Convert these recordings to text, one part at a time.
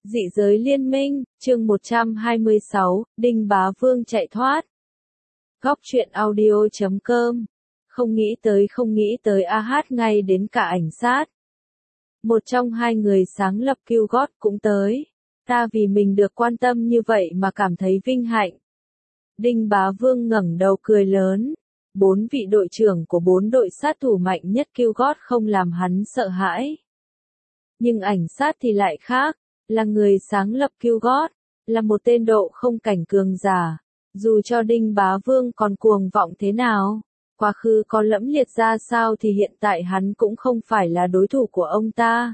Dị giới liên minh, chương 126, Đinh Bá Vương chạy thoát. Góc truyện audio.com. Không nghĩ tới AH ngay đến cả ảnh sát. Một trong hai người sáng lập Qgos cũng tới. Ta vì mình được quan tâm như vậy mà cảm thấy vinh hạnh. Đinh Bá Vương ngẩng đầu cười lớn. 4 vị đội trưởng của 4 đội sát thủ mạnh nhất Qgos không làm hắn sợ hãi. Nhưng ảnh sát thì lại khác. Là người sáng lập Qgos, là một tên độ không cảnh cường giả. Dù cho Đinh Bá Vương còn cuồng vọng thế nào, quá khứ có lẫm liệt ra sao thì hiện tại hắn cũng không phải là đối thủ của ông ta.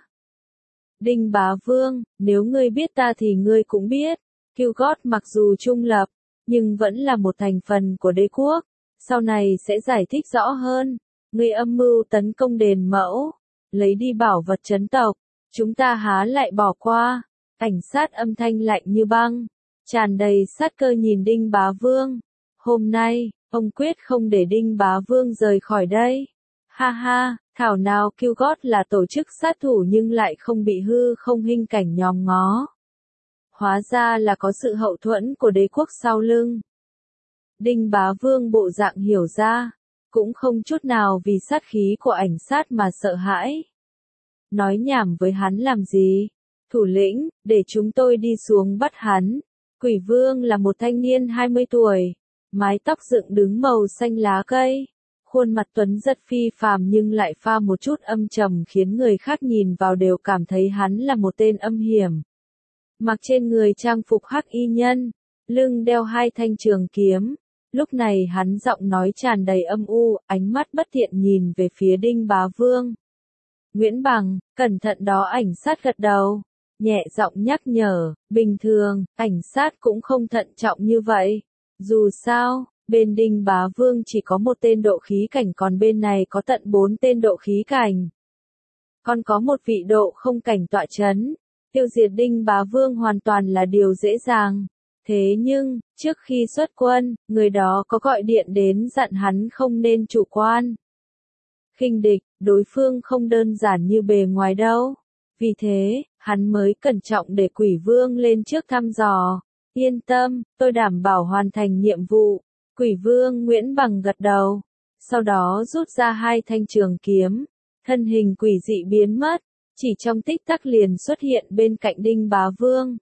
Đinh Bá Vương, nếu ngươi biết ta thì ngươi cũng biết, Qgos mặc dù trung lập, nhưng vẫn là một thành phần của đế quốc. Sau này sẽ giải thích rõ hơn. Ngươi âm mưu tấn công đền mẫu, lấy đi bảo vật trấn tộc. Chúng ta há lại bỏ qua. Ảnh sát âm thanh lạnh như băng, tràn đầy sát cơ nhìn Đinh Bá Vương. Hôm nay, ông quyết không để Đinh Bá Vương rời khỏi đây. Ha ha, thảo nào Qgos là tổ chức sát thủ nhưng lại không bị hư không hình cảnh nhòm ngó. Hóa ra là có sự hậu thuẫn của đế quốc sau lưng. Đinh Bá Vương bộ dạng hiểu ra, cũng không chút nào vì sát khí của ảnh sát mà sợ hãi. Nói nhảm với hắn làm gì? Thủ lĩnh, để chúng tôi đi xuống bắt hắn. Quỷ Vương là một thanh niên 20 tuổi, mái tóc dựng đứng màu xanh lá cây. Khuôn mặt tuấn giật phi phàm nhưng lại pha một chút âm trầm khiến người khác nhìn vào đều cảm thấy hắn là một tên âm hiểm. Mặc trên người trang phục hắc y nhân, lưng đeo 2 thanh trường kiếm. Lúc này hắn giọng nói tràn đầy âm u, ánh mắt bất thiện nhìn về phía Đinh Bá Vương. Nguyễn Bằng, cẩn thận đó, ảnh sát gật đầu. Nhẹ giọng nhắc nhở, bình thường, ảnh sát cũng không thận trọng như vậy. Dù sao, bên Đinh Bá Vương chỉ có một tên độ khí cảnh còn bên này có tận 4 tên độ khí cảnh. Còn có một vị độ không cảnh tọa chấn. Tiêu diệt Đinh Bá Vương hoàn toàn là điều dễ dàng. Thế nhưng, trước khi xuất quân, người đó có gọi điện đến dặn hắn không nên chủ quan. Khinh địch, đối phương không đơn giản như bề ngoài đâu. Vì thế, hắn mới cẩn trọng để Quỷ Vương lên trước thăm dò. Yên tâm, tôi đảm bảo hoàn thành nhiệm vụ. Quỷ Vương Nguyễn Bằng gật đầu. Sau đó rút ra 2 thanh trường kiếm. Thân hình quỷ dị biến mất. Chỉ trong tích tắc liền xuất hiện bên cạnh Đinh Bá Vương.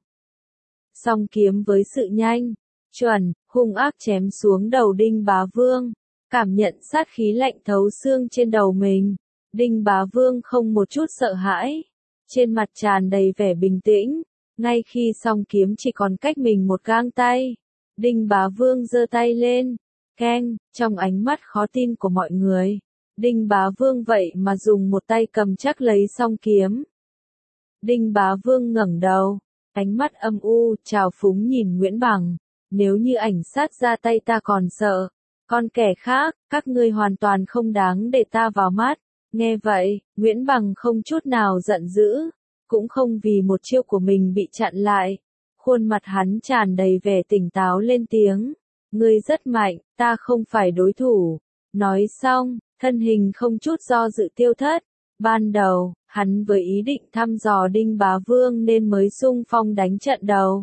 Song kiếm với sự nhanh, chuẩn, hung ác chém xuống đầu Đinh Bá Vương. Cảm nhận sát khí lạnh thấu xương trên đầu mình. Đinh Bá Vương không một chút sợ hãi. Trên mặt tràn đầy vẻ bình tĩnh. Ngay khi song kiếm chỉ còn cách mình một gang tay. Đinh Bá Vương giơ tay lên. Keng, trong ánh mắt khó tin của mọi người. Đinh Bá Vương vậy mà dùng một tay cầm chắc lấy song kiếm. Đinh Bá Vương ngẩng đầu. Ánh mắt âm u, trào phúng nhìn Nguyễn Bằng. Nếu như ảnh sát ra tay ta còn sợ. Còn kẻ khác, các ngươi hoàn toàn không đáng để ta vào mắt. Nghe vậy, Nguyễn Bằng không chút nào giận dữ. Cũng không vì một chiêu của mình bị chặn lại. Khuôn mặt hắn tràn đầy vẻ tỉnh táo lên tiếng. Ngươi rất mạnh, ta không phải đối thủ. Nói xong, thân hình không chút do dự tiêu thất. Ban đầu, hắn với ý định thăm dò Đinh Bá Vương nên mới xung phong đánh trận đầu.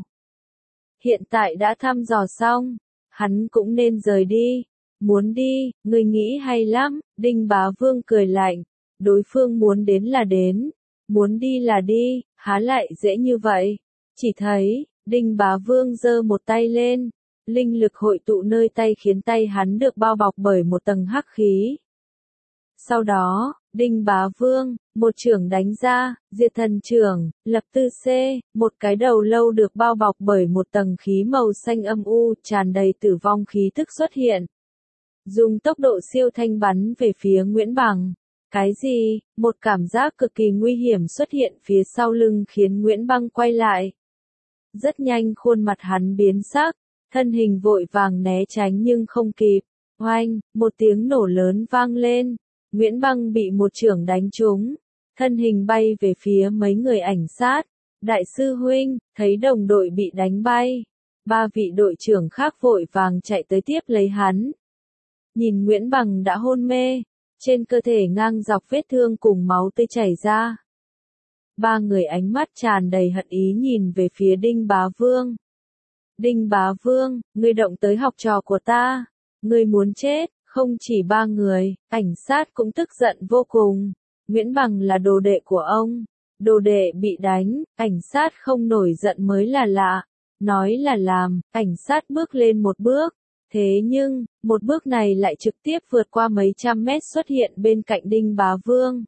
Hiện tại đã thăm dò xong, hắn cũng nên rời đi. Muốn đi, ngươi nghĩ hay lắm, Đinh Bá Vương cười lạnh. Đối phương muốn đến là đến, muốn đi là đi, há lại dễ như vậy. Chỉ thấy, Đinh Bá Vương giơ một tay lên, linh lực hội tụ nơi tay khiến tay hắn được bao bọc bởi một tầng hắc khí. Sau đó, Đinh Bá Vương, một chưởng đánh ra, diệt thần chưởng, lập tư C, một cái đầu lâu được bao bọc bởi một tầng khí màu xanh âm u, tràn đầy tử vong khí tức xuất hiện. Dùng tốc độ siêu thanh bắn về phía Nguyễn Bằng. Cái gì? Một cảm giác cực kỳ nguy hiểm xuất hiện phía sau lưng khiến Nguyễn Bằng quay lại. Rất nhanh khuôn mặt hắn biến sắc, thân hình vội vàng né tránh nhưng không kịp. Oanh, một tiếng nổ lớn vang lên. Nguyễn Bằng bị một chưởng đánh trúng, thân hình bay về phía mấy người ảnh sát. Đại sư huynh, thấy đồng đội bị đánh bay. 3 vị đội trưởng khác vội vàng chạy tới tiếp lấy hắn. Nhìn Nguyễn Bằng đã hôn mê, trên cơ thể ngang dọc vết thương cùng máu tươi chảy ra. Ba người ánh mắt tràn đầy hận ý nhìn về phía Đinh Bá Vương. Đinh Bá Vương, ngươi động tới học trò của ta. Ngươi muốn chết. Không chỉ ba người, cảnh sát cũng tức giận vô cùng. Nguyễn Bằng là đồ đệ của ông. Đồ đệ bị đánh, cảnh sát không nổi giận mới là lạ. Nói là làm, cảnh sát bước lên một bước. Thế nhưng, một bước này lại trực tiếp vượt qua mấy trăm mét xuất hiện bên cạnh Đinh Bá Vương.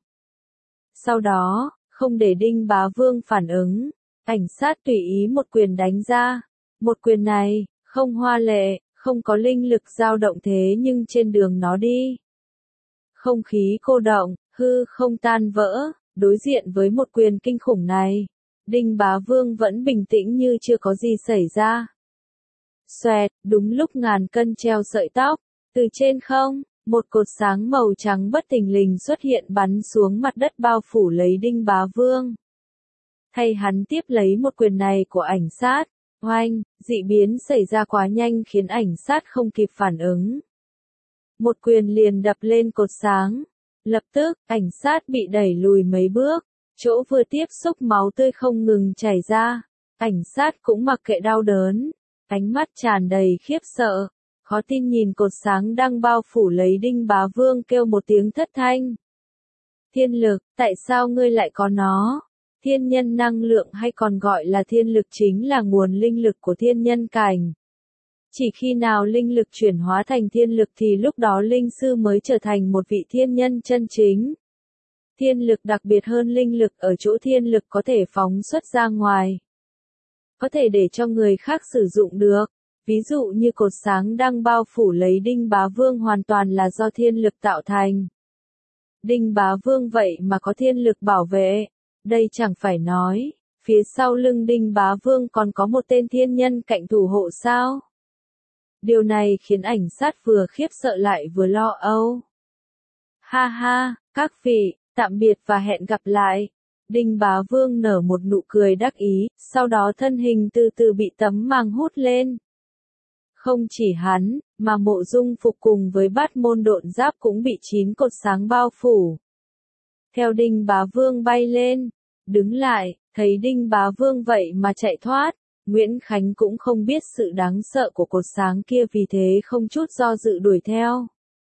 Sau đó, không để Đinh Bá Vương phản ứng, cảnh sát tùy ý một quyền đánh ra. Một quyền này, không hoa lệ, không có linh lực dao động thế nhưng trên đường nó đi. Không khí cô động, hư không tan vỡ, đối diện với một quyền kinh khủng này. Đinh Bá Vương vẫn bình tĩnh như chưa có gì xảy ra. Xoẹt, đúng lúc ngàn cân treo sợi tóc, từ trên không, một cột sáng màu trắng bất thình lình xuất hiện bắn xuống mặt đất bao phủ lấy Đinh Bá Vương. Thay hắn tiếp lấy một quyền này của ảnh sát, oanh, dị biến xảy ra quá nhanh khiến ảnh sát không kịp phản ứng. Một quyền liền đập lên cột sáng. Lập tức, ảnh sát bị đẩy lùi mấy bước, chỗ vừa tiếp xúc máu tươi không ngừng chảy ra. Ảnh sát cũng mặc kệ đau đớn, ánh mắt tràn đầy khiếp sợ, khó tin nhìn cột sáng đang bao phủ lấy Đinh Bá Vương kêu một tiếng thất thanh. Thiên lực, tại sao ngươi lại có nó? Thiên nhân năng lượng hay còn gọi là thiên lực chính là nguồn linh lực của thiên nhân cảnh. Chỉ khi nào linh lực chuyển hóa thành thiên lực thì lúc đó linh sư mới trở thành một vị thiên nhân chân chính. Thiên lực đặc biệt hơn linh lực ở chỗ thiên lực có thể phóng xuất ra ngoài. Có thể để cho người khác sử dụng được. Ví dụ như cột sáng đang bao phủ lấy Đinh Bá Vương hoàn toàn là do thiên lực tạo thành. Đinh Bá Vương vậy mà có thiên lực bảo vệ. Đây chẳng phải nói, phía sau lưng Đinh Bá Vương còn có một tên thiên nhân cạnh thủ hộ sao? Điều này khiến ảnh sát vừa khiếp sợ lại vừa lo âu. Ha ha, các vị, tạm biệt và hẹn gặp lại. Đinh Bá Vương nở một nụ cười đắc ý, sau đó thân hình từ từ bị tấm màng hút lên. Không chỉ hắn, mà Mộ Dung Phục cùng với Bát Môn Độn Giáp cũng bị 9 cột sáng bao phủ. Theo Đinh Bá Vương bay lên, đứng lại, thấy Đinh Bá Vương vậy mà chạy thoát, Nguyễn Khánh cũng không biết sự đáng sợ của cột sáng kia vì thế không chút do dự đuổi theo.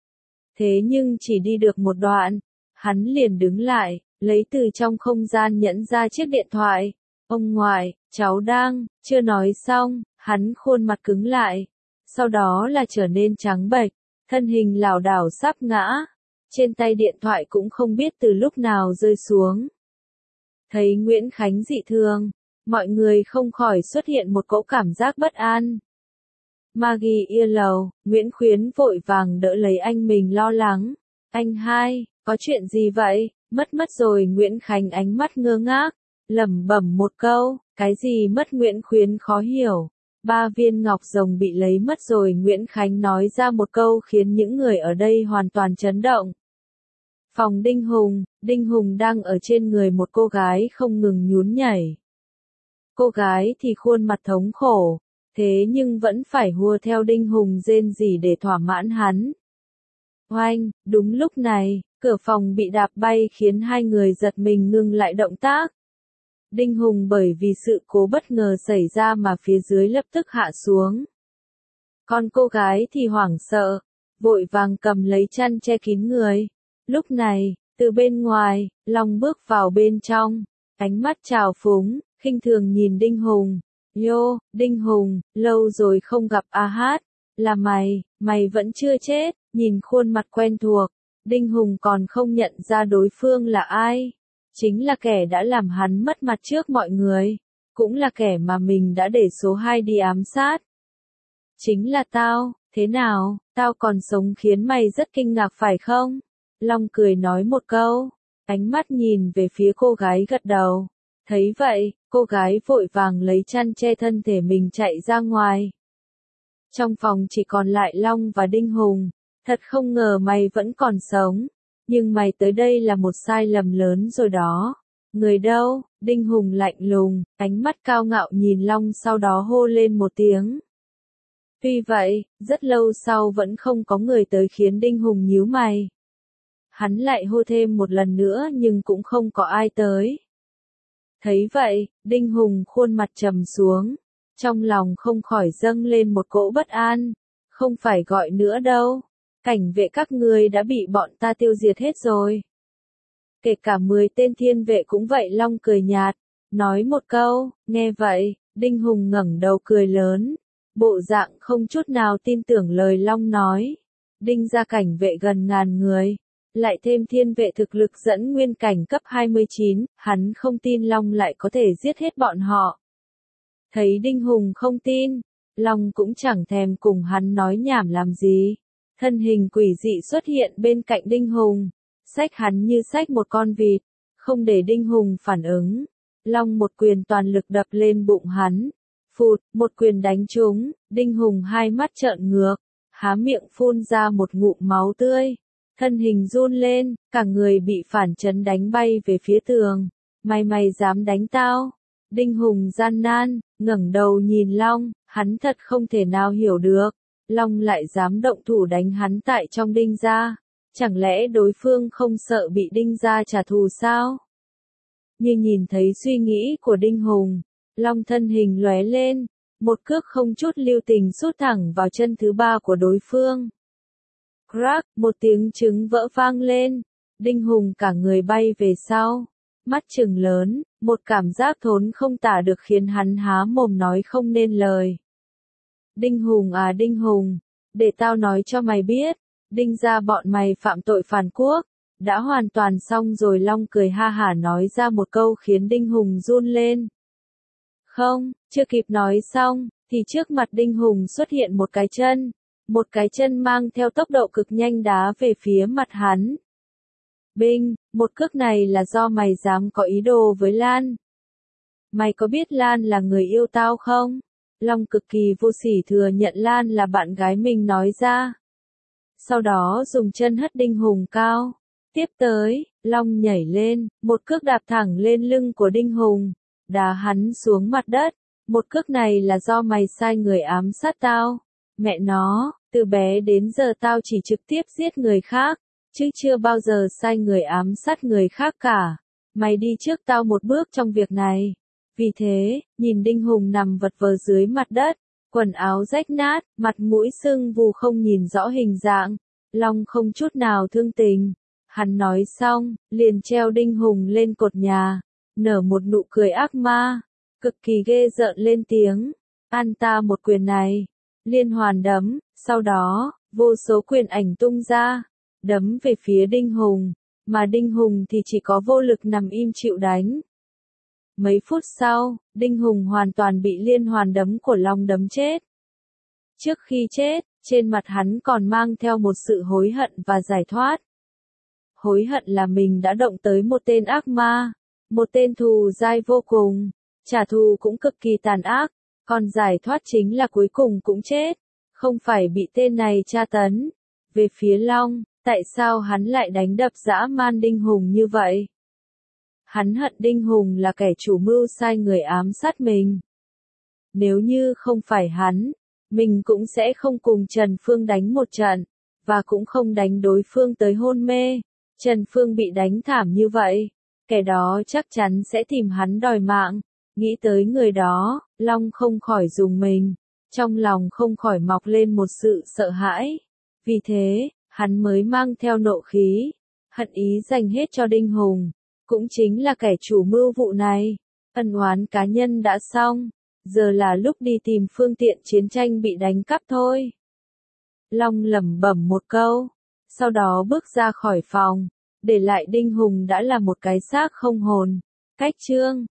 Thế nhưng chỉ đi được một đoạn, hắn liền đứng lại, lấy từ trong không gian nhẫn ra chiếc điện thoại. Ông ngoại, cháu đang, chưa nói xong, hắn khuôn mặt cứng lại. Sau đó là trở nên trắng bệch, thân hình lảo đảo sắp ngã. Trên tay điện thoại cũng không biết từ lúc nào rơi xuống. Thấy Nguyễn Khánh dị thường, mọi người không khỏi xuất hiện một cỗ cảm giác bất an. Maggie yên lầu, Nguyễn Khuyến vội vàng đỡ lấy anh mình lo lắng. Anh hai, có chuyện gì vậy? Mất rồi Nguyễn Khánh ánh mắt ngơ ngác, lẩm bẩm một câu, cái gì mất Nguyễn Khuyến khó hiểu. 3 viên ngọc rồng bị lấy mất rồi Nguyễn Khánh nói ra một câu khiến những người ở đây hoàn toàn chấn động. Phòng Đinh Hùng đang ở trên người một cô gái không ngừng nhún nhảy. Cô gái thì khuôn mặt thống khổ, thế nhưng vẫn phải hùa theo Đinh Hùng rên rỉ để thỏa mãn hắn. Oanh, đúng lúc này, cửa phòng bị đạp bay khiến hai người giật mình ngừng lại động tác. Đinh Hùng bởi vì sự cố bất ngờ xảy ra mà phía dưới lập tức hạ xuống. Còn cô gái thì hoảng sợ, vội vàng cầm lấy chăn che kín người. Lúc này, từ bên ngoài, Long bước vào bên trong, ánh mắt trào phúng, khinh thường nhìn Đinh Hùng. Yo, Đinh Hùng, lâu rồi không gặp a hát, là mày vẫn chưa chết, nhìn khuôn mặt quen thuộc. Đinh Hùng còn không nhận ra đối phương là ai. Chính là kẻ đã làm hắn mất mặt trước mọi người. Cũng là kẻ mà mình đã để số 2 đi ám sát. Chính là tao, thế nào, tao còn sống khiến mày rất kinh ngạc phải không? Long cười nói một câu, ánh mắt nhìn về phía cô gái gật đầu. Thấy vậy, cô gái vội vàng lấy chăn che thân thể mình chạy ra ngoài. Trong phòng chỉ còn lại Long và Đinh Hùng. Thật không ngờ mày vẫn còn sống. Nhưng mày tới đây là một sai lầm lớn rồi đó. Người đâu? Đinh Hùng lạnh lùng, ánh mắt cao ngạo nhìn Long sau đó hô lên một tiếng. Tuy vậy, rất lâu sau vẫn không có người tới khiến Đinh Hùng nhíu mày. Hắn lại hô thêm một lần nữa nhưng cũng không có ai tới. Thấy vậy, Đinh Hùng khuôn mặt trầm xuống, trong lòng không khỏi dâng lên một cỗ bất an, không phải gọi nữa đâu, cảnh vệ các ngươi đã bị bọn ta tiêu diệt hết rồi. Kể cả 10 tên thiên vệ cũng vậy. Long cười nhạt, nói một câu. Nghe vậy, Đinh Hùng ngẩng đầu cười lớn, bộ dạng không chút nào tin tưởng lời Long nói. Đinh gia cảnh vệ gần ngàn người, lại thêm thiên vệ thực lực dẫn nguyên cảnh cấp 29, hắn không tin Long lại có thể giết hết bọn họ. Thấy Đinh Hùng không tin, Long cũng chẳng thèm cùng hắn nói nhảm làm gì. Thân hình quỷ dị xuất hiện bên cạnh Đinh Hùng, xách hắn như xách một con vịt, không để Đinh Hùng phản ứng. Long một quyền toàn lực đập lên bụng hắn. Phụt, một quyền đánh trúng, Đinh Hùng hai mắt trợn ngược, há miệng phun ra một ngụm máu tươi. Thân hình run lên, cả người bị phản chấn đánh bay về phía tường. Mày dám đánh tao? Đinh Hùng gian nan, ngẩng đầu nhìn Long, hắn thật không thể nào hiểu được. Long lại dám động thủ đánh hắn tại trong Đinh gia. Chẳng lẽ đối phương không sợ bị Đinh gia trả thù sao? Như nhìn thấy suy nghĩ của Đinh Hùng, Long thân hình lóe lên, một cước không chút lưu tình sút thẳng vào chân thứ ba của đối phương. Crack, một tiếng trứng vỡ vang lên, Đinh Hùng cả người bay về sau, mắt trừng lớn, một cảm giác thốn không tả được khiến hắn há mồm nói không nên lời. Đinh Hùng à Đinh Hùng, để tao nói cho mày biết, Đinh gia bọn mày phạm tội phản quốc, đã hoàn toàn xong rồi. Long cười ha hả nói ra một câu khiến Đinh Hùng run lên. Không, chưa kịp nói xong, thì trước mặt Đinh Hùng xuất hiện một cái chân mang theo tốc độ cực nhanh đá về phía mặt hắn. Binh, một cước này là do mày dám có ý đồ với Lan. Mày có biết Lan là người yêu tao không? Long cực kỳ vô sỉ thừa nhận Lan là bạn gái mình nói ra. Sau đó dùng chân hất Đinh Hùng cao. Tiếp tới, Long nhảy lên, một cước đạp thẳng lên lưng của Đinh Hùng, đá hắn xuống mặt đất. Một cước này là do mày sai người ám sát tao. Mẹ nó, từ bé đến giờ tao chỉ trực tiếp giết người khác, chứ chưa bao giờ sai người ám sát người khác cả. Mày đi trước tao một bước trong việc này. Vì thế, nhìn Đinh Hùng nằm vật vờ dưới mặt đất, quần áo rách nát, mặt mũi sưng vù không nhìn rõ hình dạng, Long không chút nào thương tình. Hắn nói xong, liền treo Đinh Hùng lên cột nhà, nở một nụ cười ác ma, cực kỳ ghê rợn lên tiếng, ăn ta một quyền này, liên hoàn đấm, sau đó, vô số quyền ảnh tung ra, đấm về phía Đinh Hùng, mà Đinh Hùng thì chỉ có vô lực nằm im chịu đánh. Mấy phút sau, Đinh Hùng hoàn toàn bị liên hoàn đấm của Long đấm chết. Trước khi chết, trên mặt hắn còn mang theo một sự hối hận và giải thoát. Hối hận là mình đã động tới một tên ác ma, một tên thù dai vô cùng, trả thù cũng cực kỳ tàn ác, còn giải thoát chính là cuối cùng cũng chết, không phải bị tên này tra tấn. Về phía Long, tại sao hắn lại đánh đập dã man Đinh Hùng như vậy? Hắn hận Đinh Hùng là kẻ chủ mưu sai người ám sát mình. Nếu như không phải hắn, mình cũng sẽ không cùng Trần Phương đánh một trận, và cũng không đánh đối phương tới hôn mê. Trần Phương bị đánh thảm như vậy, kẻ đó chắc chắn sẽ tìm hắn đòi mạng. Nghĩ tới người đó, Long không khỏi rùng mình, trong lòng không khỏi mọc lên một sự sợ hãi. Vì thế, hắn mới mang theo nộ khí, hận ý dành hết cho Đinh Hùng, cũng chính là kẻ chủ mưu vụ này. Ân oán cá nhân đã xong, giờ là lúc đi tìm phương tiện chiến tranh bị đánh cắp thôi. Long lẩm bẩm một câu, sau đó bước ra khỏi phòng, để lại Đinh Hùng đã là một cái xác không hồn. Cách chương